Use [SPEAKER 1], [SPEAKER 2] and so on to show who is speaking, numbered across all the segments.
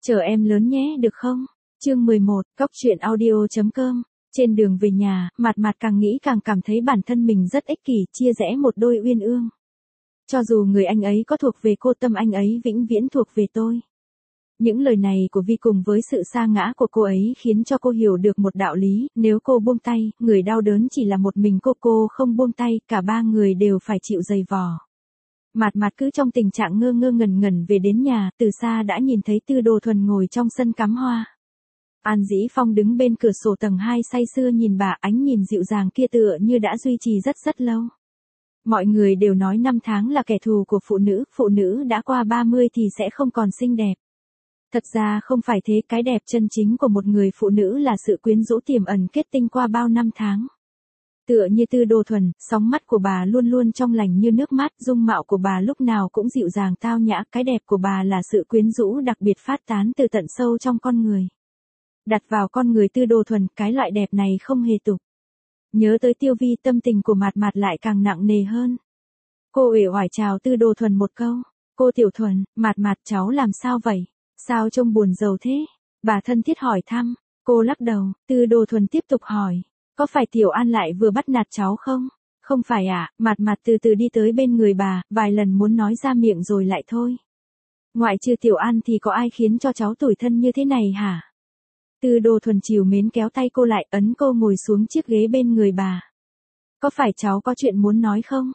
[SPEAKER 1] Chờ em lớn nhé được không? Chương 11, Cóc truyện audio.com. Trên đường về nhà, Mạt Mạt càng nghĩ càng cảm thấy bản thân mình rất ích kỷ, chia rẽ một đôi uyên ương. Cho dù người anh ấy có thuộc về cô, tâm anh ấy vĩnh viễn thuộc về tôi. Những lời này của Vi cùng với sự sa ngã của cô ấy khiến cho cô hiểu được một đạo lý, nếu cô buông tay, người đau đớn chỉ là một mình cô không buông tay, cả ba người đều phải chịu dày vò. Mạt Mạt cứ trong tình trạng ngơ ngơ ngẩn ngẩn về đến nhà, từ xa đã nhìn thấy Tư Đồ Thuần ngồi trong sân cắm hoa. An Dĩ Phong đứng bên cửa sổ tầng 2 say sưa nhìn bà, ánh nhìn dịu dàng kia tựa như đã duy trì rất lâu. Mọi người đều nói năm tháng là kẻ thù của phụ nữ đã qua 30 thì sẽ không còn xinh đẹp. Thật ra không phải thế, cái đẹp chân chính của một người phụ nữ là sự quyến rũ tiềm ẩn kết tinh qua bao năm tháng. Tựa như Tư Đồ Thuần, sóng mắt của bà luôn luôn trong lành như nước mắt, dung mạo của bà lúc nào cũng dịu dàng tao nhã, cái đẹp của bà là sự quyến rũ đặc biệt phát tán từ tận sâu trong con người. Đặt vào con người Tư Đồ Thuần, cái loại đẹp này không hề tục. Nhớ tới Tiêu Vi, tâm tình của Mạt Mạt lại càng nặng nề hơn. Cô uể oải chào Tư Đồ Thuần một câu. Cô Tiểu Thuần, Mạt Mạt cháu làm sao vậy? Sao trông buồn rầu thế? Bà thân thiết hỏi thăm. Cô lắc đầu, Tư Đồ Thuần tiếp tục hỏi. Có phải Tiểu An lại vừa bắt nạt cháu không? Không phải ạ, Mạt Mạt từ từ đi tới bên người bà, vài lần muốn nói ra miệng rồi lại thôi. Ngoại trừ Tiểu An thì có ai khiến cho cháu tủi thân như thế này hả? Tư Đồ Thuần trìu mến kéo tay cô lại, ấn cô ngồi xuống chiếc ghế bên người bà. Có phải cháu có chuyện muốn nói không?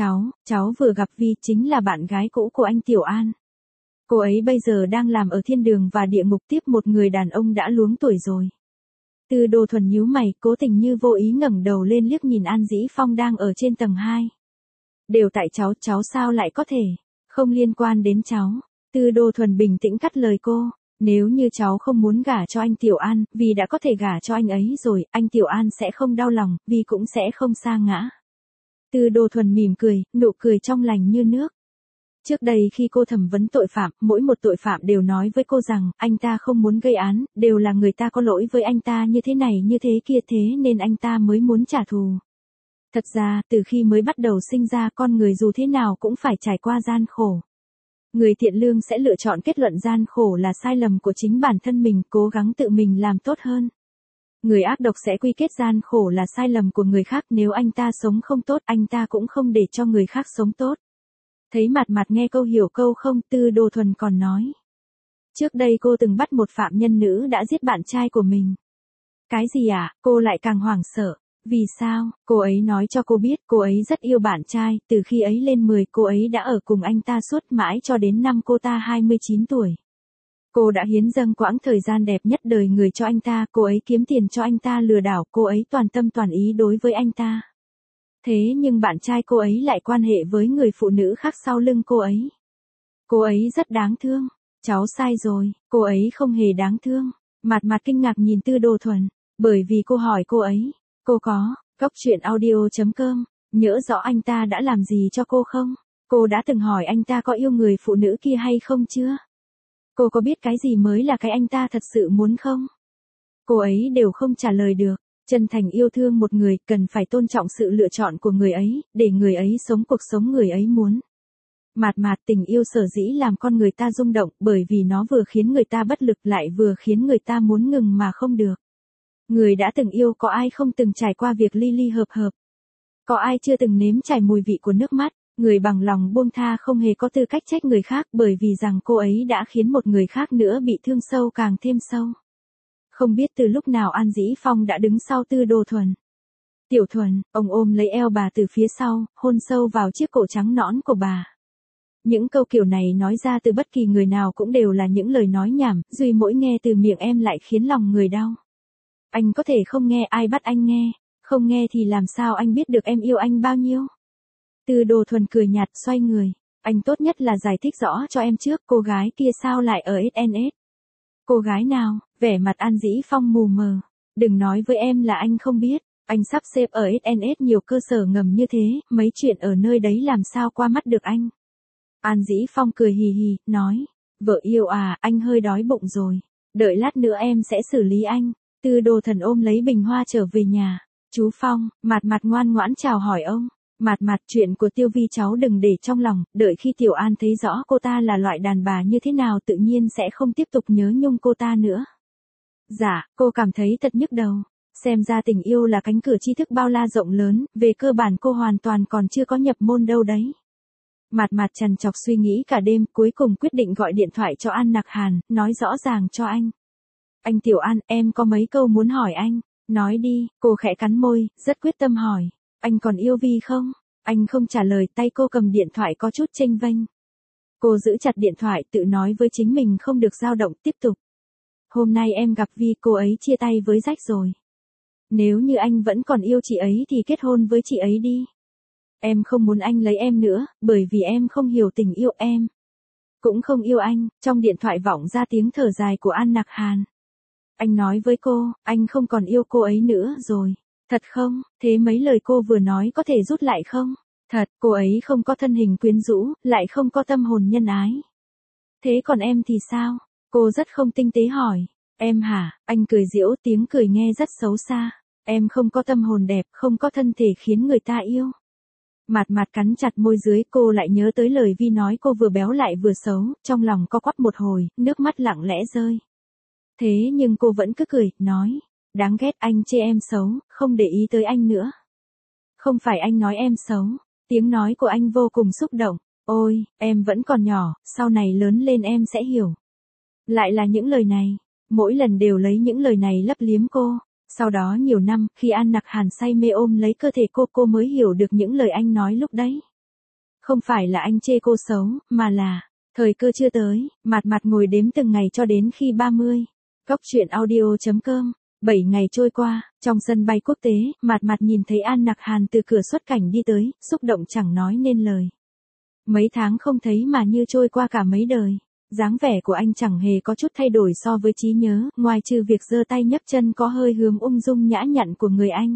[SPEAKER 1] Cháu vừa gặp Vi, chính là bạn gái cũ của anh Tiểu An. Cô ấy bây giờ đang làm ở thiên đường và địa ngục tiếp một người đàn ông đã luống tuổi rồi. Tư Đồ Thuần nhíu mày, cố tình như vô ý ngẩng đầu lên liếc nhìn An Dĩ Phong đang ở trên tầng 2. Đều tại cháu sao lại có thể? Không liên quan đến cháu. Tư Đồ Thuần bình tĩnh cắt lời cô. Nếu như cháu không muốn gả cho anh Tiểu An, vì đã có thể gả cho anh ấy rồi, anh Tiểu An sẽ không đau lòng, vì cũng sẽ không sa ngã. Tư Đồ Thuần mỉm cười, nụ cười trong lành như nước. Trước đây khi cô thẩm vấn tội phạm, mỗi một tội phạm đều nói với cô rằng, anh ta không muốn gây án, đều là người ta có lỗi với anh ta như thế này như thế kia, thế nên anh ta mới muốn trả thù. Thật ra, từ khi mới bắt đầu sinh ra, con người dù thế nào cũng phải trải qua gian khổ. Người thiện lương sẽ lựa chọn kết luận gian khổ là sai lầm của chính bản thân mình, cố gắng tự mình làm tốt hơn. Người ác độc sẽ quy kết gian khổ là sai lầm của người khác, nếu anh ta sống không tốt, anh ta cũng không để cho người khác sống tốt. Thấy Mạt Mạt nghe câu hiểu câu không, Tư Đồ Thuần còn nói. Trước đây cô từng bắt một phạm nhân nữ đã giết bạn trai của mình. Cái gì ạ? Cô lại càng hoảng sợ. Vì sao? Cô ấy nói cho cô biết cô ấy rất yêu bạn trai, từ khi ấy lên 10 cô ấy đã ở cùng anh ta suốt mãi cho đến năm cô ta 29 tuổi. Cô đã hiến dâng quãng thời gian đẹp nhất đời người cho anh ta, cô ấy kiếm tiền cho anh ta lừa đảo, cô ấy toàn tâm toàn ý đối với anh ta. Thế nhưng bạn trai cô ấy lại quan hệ với người phụ nữ khác sau lưng cô ấy. Cô ấy rất đáng thương. Cháu sai rồi, cô ấy không hề đáng thương. Mạt Mạt kinh ngạc nhìn Tư Đồ Thuần, bởi vì cô hỏi cô ấy. Cô có, Cóc truyện audio.com, nhớ rõ anh ta đã làm gì cho cô không? Cô đã từng hỏi anh ta có yêu người phụ nữ kia hay không chưa? Cô có biết cái gì mới là cái anh ta thật sự muốn không? Cô ấy đều không trả lời được. Chân thành yêu thương một người, cần phải tôn trọng sự lựa chọn của người ấy, để người ấy sống cuộc sống người ấy muốn. Mạt Mạt, tình yêu sở dĩ làm con người ta rung động, bởi vì nó vừa khiến người ta bất lực lại vừa khiến người ta muốn ngừng mà không được. Người đã từng yêu, có ai không từng trải qua việc ly ly hợp hợp? Có ai chưa từng nếm trải mùi vị của nước mắt? Người bằng lòng buông tha không hề có tư cách trách người khác, bởi vì rằng cô ấy đã khiến một người khác nữa bị thương sâu càng thêm sâu. Không biết từ lúc nào An Dĩ Phong đã đứng sau Tư Đồ Thuần. Tiểu Thuần, ông ôm lấy eo bà từ phía sau, hôn sâu vào chiếc cổ trắng nõn của bà. Những câu kiểu này nói ra từ bất kỳ người nào cũng đều là những lời nói nhảm, duy mỗi nghe từ miệng em lại khiến lòng người đau. Anh có thể không nghe, ai bắt anh nghe, không nghe thì làm sao anh biết được em yêu anh bao nhiêu. Tư Đồ Thuần cười nhạt xoay người, anh tốt nhất là giải thích rõ cho em trước, cô gái kia sao lại ở SNS. Cô gái nào? Vẻ mặt An Dĩ Phong mù mờ. Đừng nói với em là anh không biết, anh sắp xếp ở SNS nhiều cơ sở ngầm như thế, mấy chuyện ở nơi đấy làm sao qua mắt được anh. An Dĩ Phong cười hì hì, nói, vợ yêu à, anh hơi đói bụng rồi, đợi lát nữa em sẽ xử lý anh. Tư Đồ Thuần ôm lấy bình hoa trở về nhà. Chú Phong, Mạt Mạt ngoan ngoãn chào hỏi ông. Mạt mạt, chuyện của Tiêu Vi cháu đừng để trong lòng, đợi khi Tiểu An thấy rõ cô ta là loại đàn bà như thế nào tự nhiên sẽ không tiếp tục nhớ nhung cô ta nữa. Dạ, cô cảm thấy thật nhức đầu. Xem ra tình yêu là cánh cửa tri thức bao la rộng lớn, về cơ bản cô hoàn toàn còn chưa có nhập môn đâu đấy. Mạt mạt trằn trọc suy nghĩ cả đêm, cuối cùng quyết định gọi điện thoại cho An Nặc Hàn, nói rõ ràng cho anh. Anh Tiểu An, em có mấy câu muốn hỏi anh. Nói đi, cô khẽ cắn môi, rất quyết tâm hỏi. Anh còn yêu Vi không? Anh không trả lời, tay cô cầm điện thoại có chút chênh vênh. Cô giữ chặt điện thoại, tự nói với chính mình không được dao động, tiếp tục. Hôm nay em gặp Vi, cô ấy chia tay với Jack rồi. Nếu như anh vẫn còn yêu chị ấy thì kết hôn với chị ấy đi. Em không muốn anh lấy em nữa, bởi vì em không hiểu tình yêu em. Cũng không yêu anh. Trong điện thoại vọng ra tiếng thở dài của An Nặc Hàn. Anh nói với cô, anh không còn yêu cô ấy nữa rồi. Thật không? Thế mấy lời cô vừa nói có thể rút lại không? Thật, cô ấy không có thân hình quyến rũ, lại không có tâm hồn nhân ái. Thế còn em thì sao? Cô rất không tinh tế hỏi. Em hả? Anh cười giễu, tiếng cười nghe rất xấu xa. Em không có tâm hồn đẹp, không có thân thể khiến người ta yêu. Mạt mạt cắn chặt môi dưới, cô lại nhớ tới lời Vi nói cô vừa béo lại vừa xấu, trong lòng co quắp một hồi, nước mắt lặng lẽ rơi. Thế nhưng cô vẫn cứ cười, nói. Đáng ghét, anh chê em xấu, không để ý tới anh nữa. Không phải anh nói em xấu. Tiếng nói của anh vô cùng xúc động. Ôi, em vẫn còn nhỏ, sau này lớn lên em sẽ hiểu. Lại là những lời này. Mỗi lần đều lấy những lời này lấp liếm cô. Sau đó nhiều năm, khi An Nặc Hàn say mê ôm lấy cơ thể cô mới hiểu được những lời anh nói lúc đấy. Không phải là anh chê cô xấu, mà là, thời cơ chưa tới, mạt mạt ngồi đếm từng ngày cho đến khi 30. Góc truyện audio.com. 7 ngày trôi qua, trong sân bay quốc tế, mạt mạt nhìn thấy An Nặc Hàn từ cửa xuất cảnh đi tới, xúc động chẳng nói nên lời. Mấy tháng không thấy mà như trôi qua cả mấy đời. Dáng vẻ của anh chẳng hề có chút thay đổi so với trí nhớ, ngoài trừ việc giơ tay nhấc chân có hơi hướng ung dung nhã nhặn của người anh.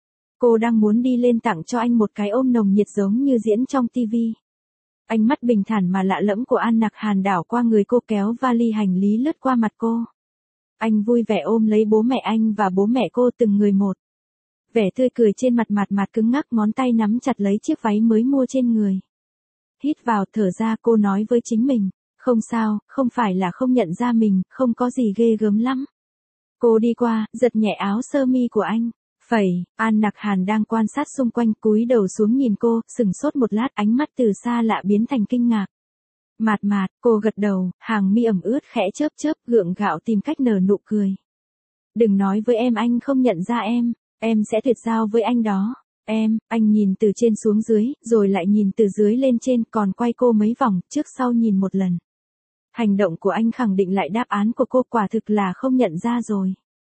[SPEAKER 1] Cô đang muốn đi lên tặng cho anh một cái ôm nồng nhiệt giống như diễn trong tivi. Ánh mắt bình thản mà lạ lẫm của An Nặc Hàn đảo qua người cô, kéo vali hành lý lướt qua mặt cô. Anh vui vẻ ôm lấy bố mẹ anh và bố mẹ cô từng người một. Vẻ tươi cười trên mặt mạt mạt cứng ngắc, ngón tay nắm chặt lấy chiếc váy mới mua trên người. Hít vào thở ra, cô nói với chính mình. Không sao, không phải là không nhận ra mình, không có gì ghê gớm lắm. Cô đi qua, giật nhẹ áo sơ mi của anh. Phẩy, An Nặc Hàn đang quan sát xung quanh, cúi đầu xuống nhìn cô, sừng sốt một lát, ánh mắt từ xa lạ biến thành kinh ngạc. Mạt mạt, cô gật đầu, hàng mi ẩm ướt khẽ chớp chớp, gượng gạo tìm cách nở nụ cười. Đừng nói với em anh không nhận ra em sẽ tuyệt giao với anh đó. Anh nhìn từ trên xuống dưới, rồi lại nhìn từ dưới lên trên, còn quay cô mấy vòng, trước sau nhìn một lần. Hành động của anh khẳng định lại đáp án của cô, quả thực là không nhận ra rồi.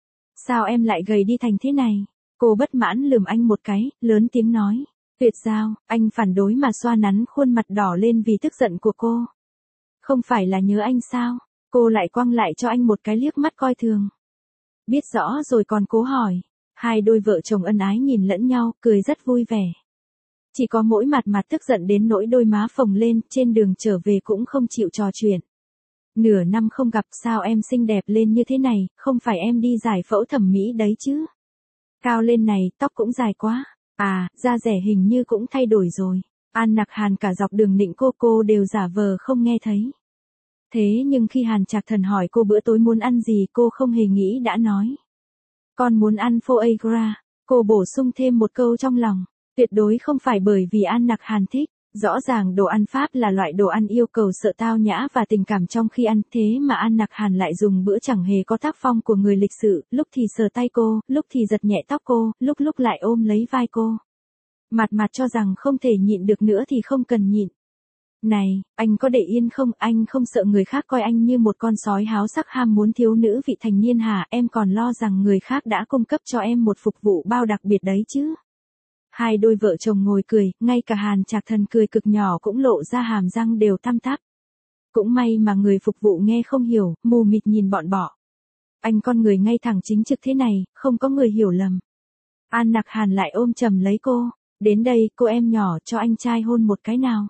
[SPEAKER 1] Sao em lại gầy đi thành thế này? Cô bất mãn lườm anh một cái, lớn tiếng nói. Tuyệt giao, anh phản đối mà xoa nắn khuôn mặt đỏ lên vì tức giận của cô. Không phải là nhớ anh sao? Cô lại quăng lại cho anh một cái liếc mắt coi thường. Biết rõ rồi còn cố hỏi. Hai đôi vợ chồng ân ái nhìn lẫn nhau, cười rất vui vẻ. Chỉ có mỗi mặt tức giận đến nỗi đôi má phồng lên, trên đường trở về cũng không chịu trò chuyện. Nửa năm không gặp, sao em xinh đẹp lên như thế này, không phải em đi giải phẫu thẩm mỹ đấy chứ? Cao lên này, tóc cũng dài quá. À, da dẻ hình như cũng thay đổi rồi. An Nặc Hàn cả dọc đường nịnh cô đều giả vờ không nghe thấy. Thế nhưng khi Hàn Trạc Thần hỏi cô bữa tối muốn ăn gì, cô không hề nghĩ đã nói. Con muốn ăn foie gras. Cô bổ sung thêm một câu trong lòng. Tuyệt đối không phải bởi vì An Nặc Hàn thích. Rõ ràng đồ ăn Pháp là loại đồ ăn yêu cầu sự tao nhã và tình cảm trong khi ăn, thế mà An Nặc Hàn lại dùng bữa chẳng hề có tác phong của người lịch sự, lúc thì sờ tay cô, lúc thì giật nhẹ tóc cô, lúc lại ôm lấy vai cô. Mạt mạt cho rằng không thể nhịn được nữa thì không cần nhịn. Này, anh có để yên không? Anh không sợ người khác coi anh như một con sói háo sắc ham muốn thiếu nữ vị thành niên hả? Em còn lo rằng người khác đã cung cấp cho em một phục vụ bao đặc biệt đấy chứ. Hai đôi vợ chồng ngồi cười, ngay cả Hàn Trạc Thần cười cực nhỏ cũng lộ ra hàm răng đều tăm tắp. Cũng may mà người phục vụ nghe không hiểu, mù mịt nhìn bọn bọ. Anh con người ngay thẳng chính trực thế này, không có người hiểu lầm. An Nặc Hàn lại ôm chầm lấy cô. Đến đây, cô em nhỏ, cho anh trai hôn một cái nào.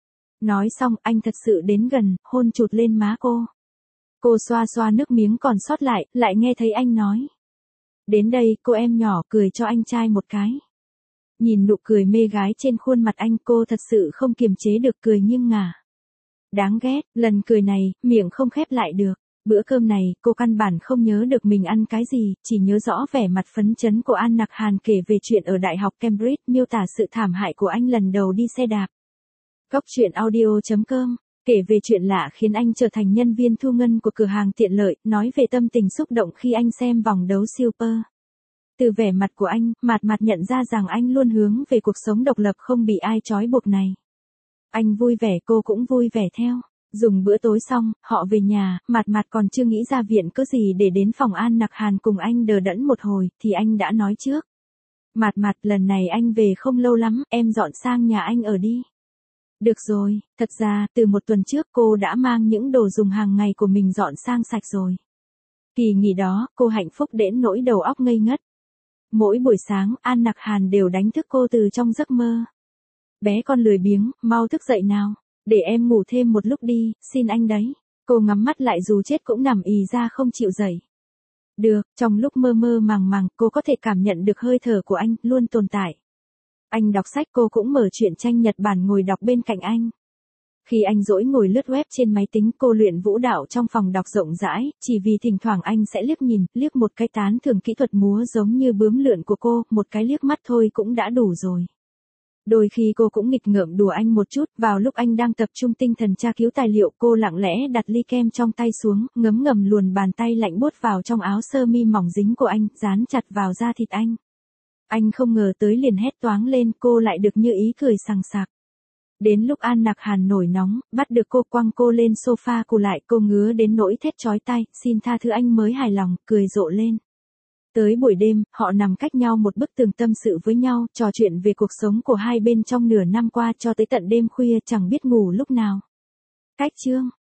[SPEAKER 1] Nói xong, anh thật sự đến gần, hôn chụt lên má cô. Cô xoa xoa nước miếng còn sót lại nghe thấy anh nói. Đến đây, cô em nhỏ, cười cho anh trai một cái. Nhìn nụ cười mê gái trên khuôn mặt anh, cô thật sự không kiềm chế được cười nghiêng ngả. Đáng ghét, lần cười này, miệng không khép lại được. Bữa cơm này, cô căn bản không nhớ được mình ăn cái gì, chỉ nhớ rõ vẻ mặt phấn chấn của An Nặc Hàn kể về chuyện ở Đại học Cambridge, miêu tả sự thảm hại của anh lần đầu đi xe đạp. Cóc truyện audio.com kể về chuyện lạ khiến anh trở thành nhân viên thu ngân của cửa hàng tiện lợi, nói về tâm tình xúc động khi anh xem vòng đấu Super. Từ vẻ mặt của anh, Mạt Mạt nhận ra rằng anh luôn hướng về cuộc sống độc lập không bị ai trói buộc này. Anh vui vẻ, cô cũng vui vẻ theo. Dùng bữa tối xong, họ về nhà, Mạt Mạt còn chưa nghĩ ra viện cớ gì để đến phòng An Nặc Hàn cùng anh đờ đẫn một hồi, thì anh đã nói trước. Mạt Mạt, lần này anh về không lâu lắm, em dọn sang nhà anh ở đi. Được rồi, thật ra, từ một tuần trước cô đã mang những đồ dùng hàng ngày của mình dọn sang sạch rồi. Kỳ nghỉ đó, cô hạnh phúc đến nỗi đầu óc ngây ngất. Mỗi buổi sáng, An Nặc Hàn đều đánh thức cô từ trong giấc mơ. Bé con lười biếng, mau thức dậy nào. Để em ngủ thêm một lúc đi, xin anh đấy. Cô ngắm mắt lại dù chết cũng nằm ì ra không chịu dậy. Được, trong lúc mơ mơ màng màng, cô có thể cảm nhận được hơi thở của anh, luôn tồn tại. Anh đọc sách, cô cũng mở truyện tranh Nhật Bản ngồi đọc bên cạnh anh. Khi anh rỗi ngồi lướt web trên máy tính, cô luyện vũ đạo trong phòng đọc rộng rãi, chỉ vì thỉnh thoảng anh sẽ liếc nhìn, liếc một cái tán thưởng kỹ thuật múa giống như bướm lượn của cô, một cái liếc mắt thôi cũng đã đủ rồi. Đôi khi cô cũng nghịch ngợm đùa anh một chút, vào lúc anh đang tập trung tinh thần tra cứu tài liệu, cô lặng lẽ đặt ly kem trong tay xuống, ngấm ngầm luồn bàn tay lạnh buốt vào trong áo sơ mi mỏng dính của anh, dán chặt vào da thịt anh. Anh không ngờ tới liền hét toáng lên, cô lại được như ý cười sằng sặc. Đến lúc An Nặc Hàn nổi nóng, bắt được cô quăng cô lên sofa cù lại, cô ngứa đến nỗi thét chói tai, xin tha thứ anh mới hài lòng, cười rộ lên. Tới buổi đêm, họ nằm cách nhau một bức tường tâm sự với nhau, trò chuyện về cuộc sống của hai bên trong nửa năm qua cho tới tận đêm khuya chẳng biết ngủ lúc nào. Cách chương